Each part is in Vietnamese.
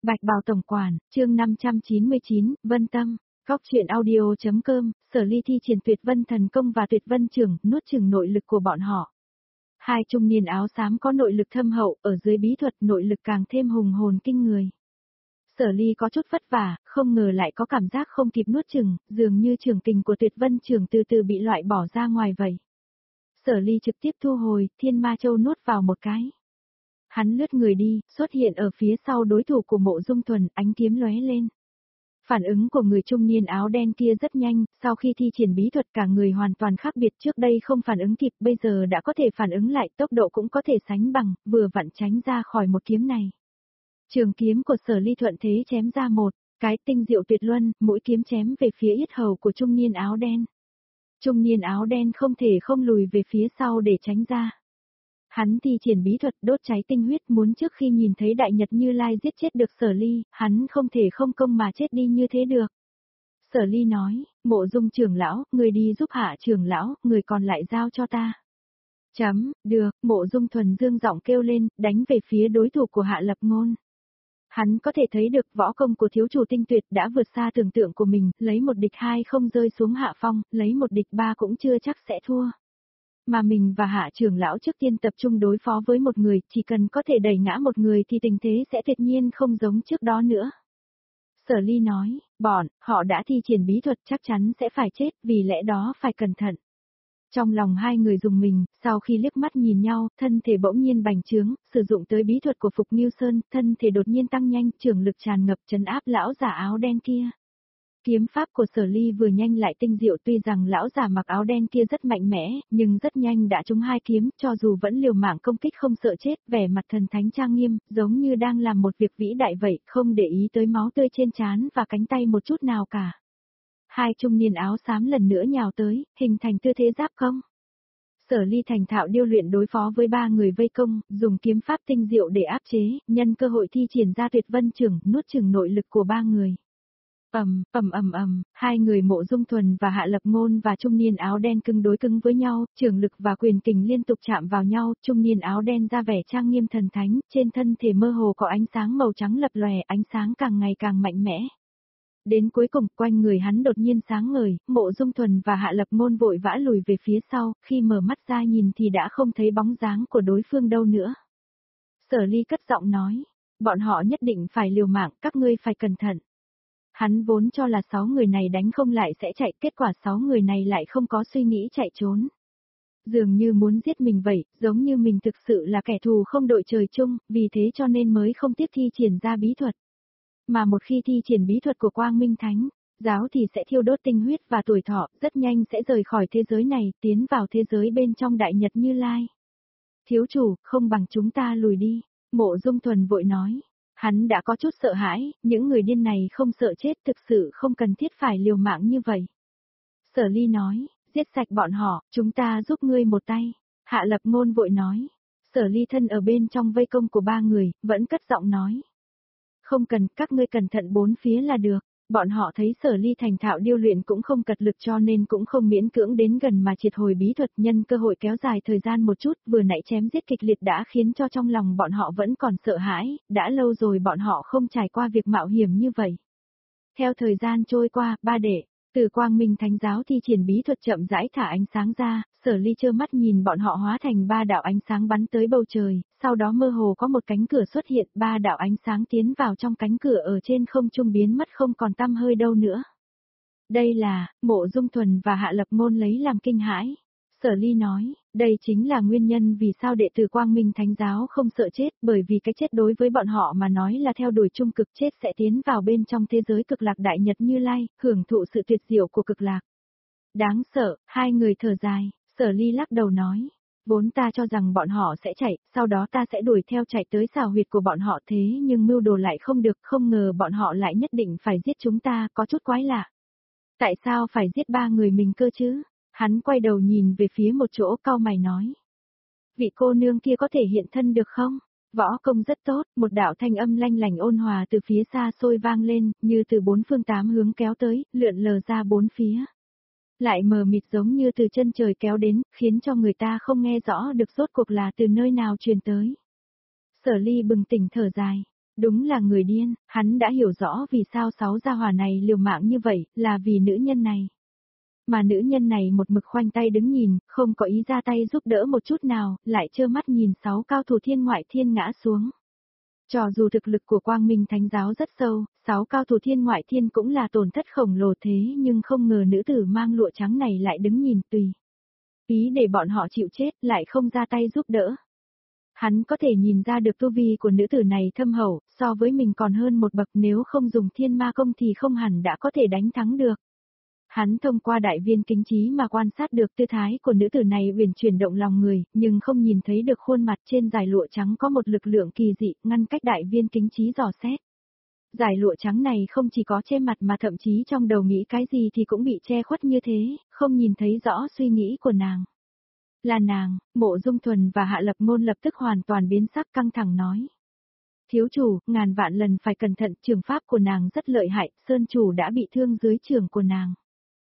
Bạch Bào Tổng Quản, chương 599, Vân Tâm, Góc truyện audio.com, Sở Ly thi triển Tuyệt Vân Thần Công và Tuyệt Vân Trưởng, nuốt chửng nội lực của bọn họ. Hai trung niên áo xám có nội lực thâm hậu, ở dưới bí thuật nội lực càng thêm hùng hồn kinh người. Sở Ly có chút vất vả, không ngờ lại có cảm giác không kịp nuốt chửng, dường như trường kình của Tuyệt Vân Trưởng từ từ bị loại bỏ ra ngoài vậy. Sở Ly trực tiếp thu hồi, Thiên Ma Châu nuốt vào một cái. Hắn lướt người đi, xuất hiện ở phía sau đối thủ của Mộ Dung Thuần, ánh kiếm lóe lên. Phản ứng của người trung niên áo đen kia rất nhanh, sau khi thi triển bí thuật cả người hoàn toàn khác biệt, trước đây không phản ứng kịp, bây giờ đã có thể phản ứng lại, tốc độ cũng có thể sánh bằng, vừa vặn tránh ra khỏi một kiếm này. Trường kiếm của Sở Ly thuận thế chém ra một cái tinh diệu tuyệt luân, mũi kiếm chém về phía yết hầu của trung niên áo đen. Trung niên áo đen không thể không lùi về phía sau để tránh ra. Hắn thi triển bí thuật đốt cháy tinh huyết, muốn trước khi nhìn thấy Đại Nhật Như Lai giết chết được Sở Ly, hắn không thể không công mà chết đi như thế được. Sở Ly nói, Mộ Dung trưởng lão, người đi giúp Hạ trưởng lão, người còn lại giao cho ta. Được, Mộ Dung Thuần dương giọng kêu lên, đánh về phía đối thủ của Hạ Lập Ngôn. Hắn có thể thấy được võ công của thiếu chủ tinh tuyệt đã vượt xa tưởng tượng của mình, lấy một địch hai không rơi xuống hạ phong, lấy một địch ba cũng chưa chắc sẽ thua. Mà mình và Hạ trưởng lão trước tiên tập trung đối phó với một người, chỉ cần có thể đẩy ngã một người thì tình thế sẽ tuyệt nhiên không giống trước đó nữa. Sở Ly nói, họ đã thi triển bí thuật chắc chắn sẽ phải chết, vì lẽ đó phải cẩn thận. Trong lòng hai người dùng mình, sau khi liếc mắt nhìn nhau, thân thể bỗng nhiên bành trướng, sử dụng tới bí thuật của Phục Nghiêu Sơn, thân thể đột nhiên tăng nhanh, trường lực tràn ngập trấn áp lão giả áo đen kia. Kiếm pháp của Sở Ly vừa nhanh lại tinh diệu, tuy rằng lão giả mặc áo đen kia rất mạnh mẽ, nhưng rất nhanh đã trúng hai kiếm, cho dù vẫn liều mạng công kích không sợ chết, vẻ mặt thần thánh trang nghiêm, giống như đang làm một việc vĩ đại vậy, không để ý tới máu tươi trên trán và cánh tay một chút nào cả. Hai trung niên áo xám lần nữa nhào tới, hình thành tư thế giáp công. Sở Ly thành thạo điêu luyện đối phó với ba người vây công, dùng kiếm pháp tinh diệu để áp chế, nhân cơ hội thi triển ra Tuyệt Vân Trưởng, nuốt chửng nội lực của ba người. Hai người Mộ Dung Thuần và Hạ Lập Ngôn và trung niên áo đen cứng đối cứng với nhau, trường lực và quyền kình liên tục chạm vào nhau, trung niên áo đen ra vẻ trang nghiêm thần thánh, trên thân thể mơ hồ có ánh sáng màu trắng lập lòe, ánh sáng càng ngày càng mạnh mẽ. Đến cuối cùng, quanh người hắn đột nhiên sáng ngời, Mộ Dung Thuần và Hạ Lập Ngôn vội vã lùi về phía sau, khi mở mắt ra nhìn thì đã không thấy bóng dáng của đối phương đâu nữa. Sở Ly cất giọng nói, bọn họ nhất định phải liều mạng, các ngươi phải cẩn thận. Hắn vốn cho là 6 người này đánh không lại sẽ chạy, kết quả 6 người này lại không có suy nghĩ chạy trốn. Dường như muốn giết mình vậy, giống như mình thực sự là kẻ thù không đội trời chung, vì thế cho nên mới không tiếp thi triển ra bí thuật. Mà một khi thi triển bí thuật của Quang Minh Thánh, giáo thì sẽ thiêu đốt tinh huyết và tuổi thọ, rất nhanh sẽ rời khỏi thế giới này, tiến vào thế giới bên trong Đại Nhật Như Lai. Thiếu chủ, không bằng chúng ta lùi đi, Mộ Dung Thuần vội nói. Hắn đã có chút sợ hãi, những người điên này không sợ chết, thực sự không cần thiết phải liều mạng như vậy. Sở Ly nói, giết sạch bọn họ, chúng ta giúp ngươi một tay. Hạ Lập Ngôn vội nói. Sở Ly thân ở bên trong vây công của ba người, vẫn cất giọng nói. Không cần, các ngươi cẩn thận bốn phía là được. Bọn họ thấy Sở Ly thành thạo điêu luyện cũng không cật lực cho nên cũng không miễn cưỡng đến gần mà triệt hồi bí thuật, nhân cơ hội kéo dài thời gian một chút, vừa nãy chém giết kịch liệt đã khiến cho trong lòng bọn họ vẫn còn sợ hãi, đã lâu rồi bọn họ không trải qua việc mạo hiểm như vậy. Theo thời gian trôi qua, ba đệ, từ Quang Minh Thánh giáo thi triển bí thuật chậm rãi thả ánh sáng ra, Sở Ly trơ mắt nhìn bọn họ hóa thành ba đạo ánh sáng bắn tới bầu trời, sau đó mơ hồ có một cánh cửa xuất hiện, ba đạo ánh sáng tiến vào trong cánh cửa ở trên không trung biến mất không còn tăm hơi đâu nữa. Đây là, Mộ Dung Thuần và Hạ Lập Ngôn lấy làm kinh hãi. Sở Ly nói, đây chính là nguyên nhân vì sao đệ tử Quang Minh Thánh giáo không sợ chết, bởi vì cái chết đối với bọn họ mà nói là theo đuổi trung cực, chết sẽ tiến vào bên trong thế giới cực lạc Đại Nhật Như Lai, hưởng thụ sự tuyệt diệu của cực lạc. Đáng sợ, hai người thở dài, Sở Ly lắc đầu nói, vốn ta cho rằng bọn họ sẽ chạy, sau đó ta sẽ đuổi theo chạy tới xào huyệt của bọn họ, thế nhưng mưu đồ lại không được, không ngờ bọn họ lại nhất định phải giết chúng ta, có chút quái lạ. Tại sao phải giết ba người mình cơ chứ? Hắn quay đầu nhìn về phía một chỗ, cau mày nói. Vị cô nương kia có thể hiện thân được không? Võ công rất tốt, một đạo thanh âm lanh lành ôn hòa từ phía xa xôi vang lên, như từ bốn phương tám hướng kéo tới, lượn lờ ra bốn phía. Lại mờ mịt giống như từ chân trời kéo đến, khiến cho người ta không nghe rõ được rốt cuộc là từ nơi nào truyền tới. Sở Ly bừng tỉnh thở dài. Đúng là người điên, hắn đã hiểu rõ vì sao sáu gia hỏa này liều mạng như vậy, là vì nữ nhân này. Mà nữ nhân này một mực khoanh tay đứng nhìn, không có ý ra tay giúp đỡ một chút nào, lại trơ mắt nhìn sáu cao thủ thiên ngoại thiên ngã xuống. Cho dù thực lực của Quang Minh Thánh giáo rất sâu, sáu cao thủ thiên ngoại thiên cũng là tổn thất khổng lồ thế nhưng không ngờ nữ tử mang lụa trắng này lại đứng nhìn tùy. Ý để bọn họ chịu chết lại không ra tay giúp đỡ. Hắn có thể nhìn ra được tu vi của nữ tử này thâm hậu, so với mình còn hơn một bậc, nếu không dùng thiên ma công thì không hẳn đã có thể đánh thắng được. Hắn thông qua đại viên kính trí mà quan sát được tư thái của nữ tử này uyển chuyển động lòng người, nhưng không nhìn thấy được khuôn mặt trên dải lụa trắng có một lực lượng kỳ dị, ngăn cách đại viên kính trí dò xét. Dải lụa trắng này không chỉ có che mặt mà thậm chí trong đầu nghĩ cái gì thì cũng bị che khuất như thế, không nhìn thấy rõ suy nghĩ của nàng. Là nàng, Mộ Dung Thuần và Hạ Lập Ngôn lập tức hoàn toàn biến sắc, căng thẳng nói. Thiếu chủ, ngàn vạn lần phải cẩn thận, trường pháp của nàng rất lợi hại, Sơn chủ đã bị thương dưới trường của nàng.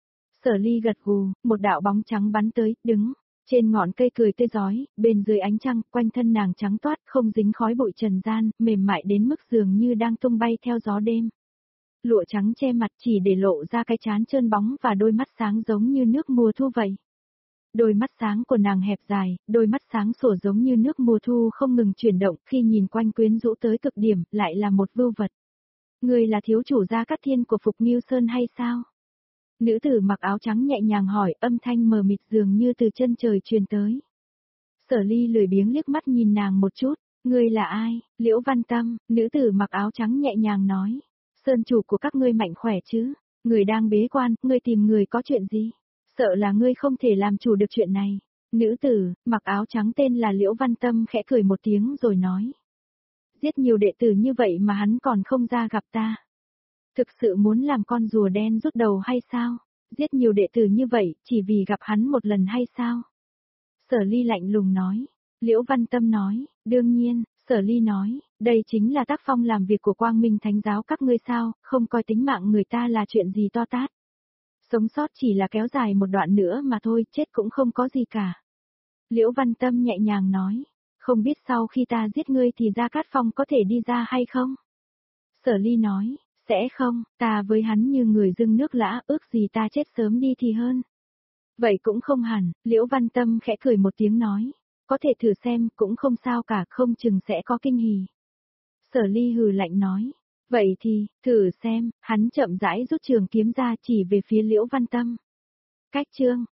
Sở Ly gật gù, một đạo bóng trắng bắn tới, đứng trên ngọn cây cười tươi rói, bên dưới ánh trăng, quanh thân nàng trắng toát, không dính khói bụi trần gian, mềm mại đến mức dường như đang tung bay theo gió đêm. Lụa trắng che mặt chỉ để lộ ra cái trán trơn bóng và đôi mắt sáng giống như nước mùa thu vậy. Đôi mắt sáng của nàng hẹp dài, đôi mắt sáng sủa giống như nước mùa thu không ngừng chuyển động, khi nhìn quanh quyến rũ tới cực điểm, lại là một vưu vật. Người là thiếu chủ Gia Cát Thiên của Phục Nghiêu Sơn hay sao? Nữ tử mặc áo trắng nhẹ nhàng hỏi, âm thanh mờ mịt dường như từ chân trời truyền tới. Sở Ly lười biếng liếc mắt nhìn nàng một chút, ngươi là ai? Liễu Văn Tâm, nữ tử mặc áo trắng nhẹ nhàng nói. Sơn chủ của các ngươi mạnh khỏe chứ? Người đang bế quan, ngươi tìm người có chuyện gì? Sợ là ngươi không thể làm chủ được chuyện này. Nữ tử, mặc áo trắng tên là Liễu Văn Tâm khẽ cười một tiếng rồi nói. Giết nhiều đệ tử như vậy mà hắn còn không ra gặp ta. Thực sự muốn làm con rùa đen rút đầu hay sao? Giết nhiều đệ tử như vậy, chỉ vì gặp hắn một lần hay sao? Sở Ly lạnh lùng nói. Liễu Văn Tâm nói, đương nhiên, Sở Ly nói, đây chính là tác phong làm việc của Quang Minh Thánh giáo các ngươi sao, không coi tính mạng người ta là chuyện gì to tát. Sống sót chỉ là kéo dài một đoạn nữa mà thôi, chết cũng không có gì cả. Liễu Văn Tâm nhẹ nhàng nói, không biết sau khi ta giết ngươi thì Gia Cát Phong có thể đi ra hay không? Sở Ly nói, sẽ không, ta với hắn như người dưng nước lã, ước gì ta chết sớm đi thì hơn. Vậy cũng không hẳn, Liễu Văn Tâm khẽ cười một tiếng nói, có thể thử xem, cũng không sao cả, không chừng sẽ có kinh hỉ. Sở Ly hừ lạnh nói, vậy thì, thử xem, hắn chậm rãi rút trường kiếm ra chỉ về phía Liễu Văn Tâm. Cách chương